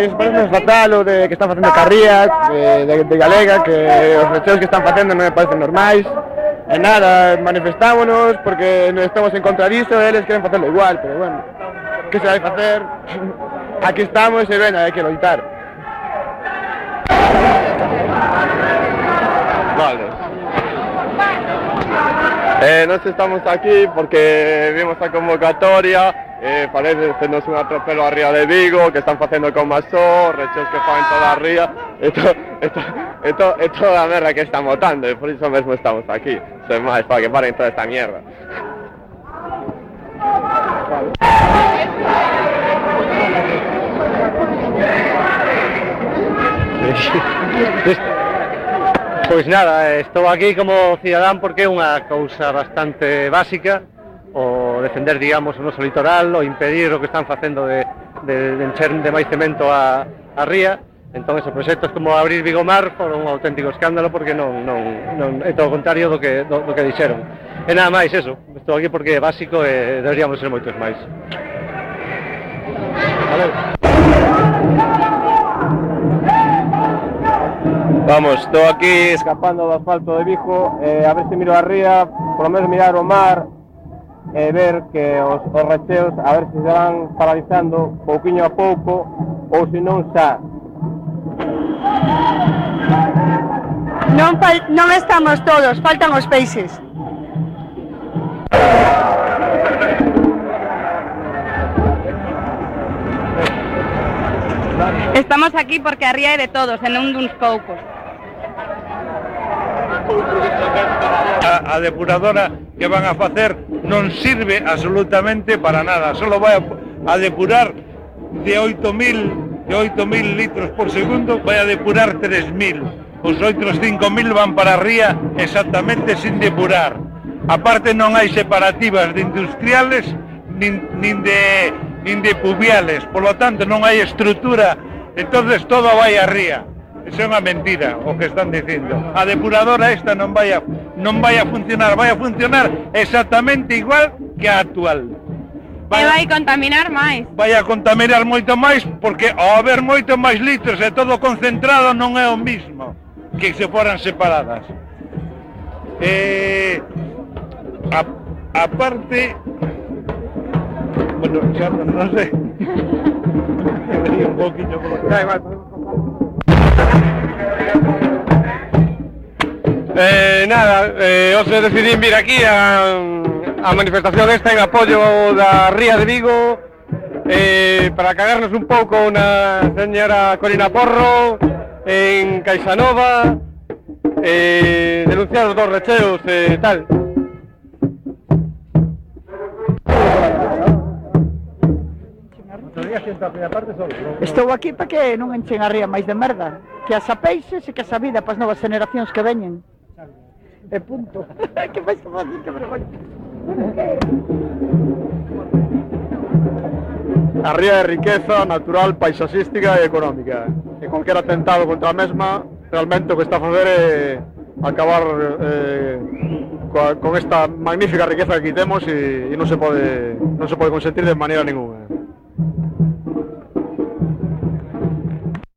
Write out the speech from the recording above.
Pois parece fatal o de que están facendo carrías de galega, que os recheos que están facendo non me parecen normais. E nada, manifestámonos porque estamos en contra disso e eles queren facerlo igual, pero bueno, que se vai facer? Aquí estamos e ben, hai que loitar. Vale. Nós estamos aquí porque vimos a convocatoria, parece nos un atropelo a ría de Vigo, que están facendo con Masó, recheos que fan toda a ría, e toda a merda que están votando, e por iso mesmo estamos aquí, sen máis, para que paren toda esta mierda. Pois nada, estou aquí como cidadán porque é unha cousa bastante básica o defender, digamos, o noso litoral, o impedir o que están facendo de encher de máis cemento a ría. Entón, esos proxectos como abrir Vigomar foron un auténtico escándalo porque non é todo o contrario do que dixeron. E nada máis, eso, estou aquí porque é básico e deberíamos ser moitos máis. Vale. Vamos, estou aquí escapando do asfalto de Vigo, a ver se miro a ría, por lo menos mirar o mar e ver que os recheos a ver se se van paralizando pouquiño a pouco ou se non xa. Non estamos todos, faltan os peixes. Estamos aquí porque a ría é de todos e non duns poucos. A depuradora que van a facer non sirve absolutamente para nada, solo vai a depurar de 8.000 litros por segundo, vai a depurar 3.000, os outros 5.000 van para a ría exactamente sin depurar. Aparte non hai separativas de industriales nin de pluviales, por lo tanto non hai estrutura, entonces todo vai a ría. Eso é unha mentira o que están dicindo. A depuradora esta non vai a funcionar, vai a funcionar exactamente igual que a actual. E vai contaminar máis. Vai a contaminar moito máis porque ao haber moito máis litros e todo concentrado non é o mismo que se foran separadas. Aparte, bueno, xa non sei. Un poquinho por lo que... Nada, hoxe decidín vir aquí a manifestación esta en apoio da ría de Vigo para cagarnos un pouco na señora Corina Porro en Caixanova, denunciar os dos recheos e tal. Estou aquí para que non enchen a ría máis de merda, que as a peixes e que as a vida para as novas generacións que veñen. E punto. Que vais que facer, que vergonha. A ría é riqueza natural, paisaxística e económica. E cualquier atentado contra a mesma, realmente o que está a facer é acabar con esta magnífica riqueza que aquí temos e non se pode consentir de maneira ninguna.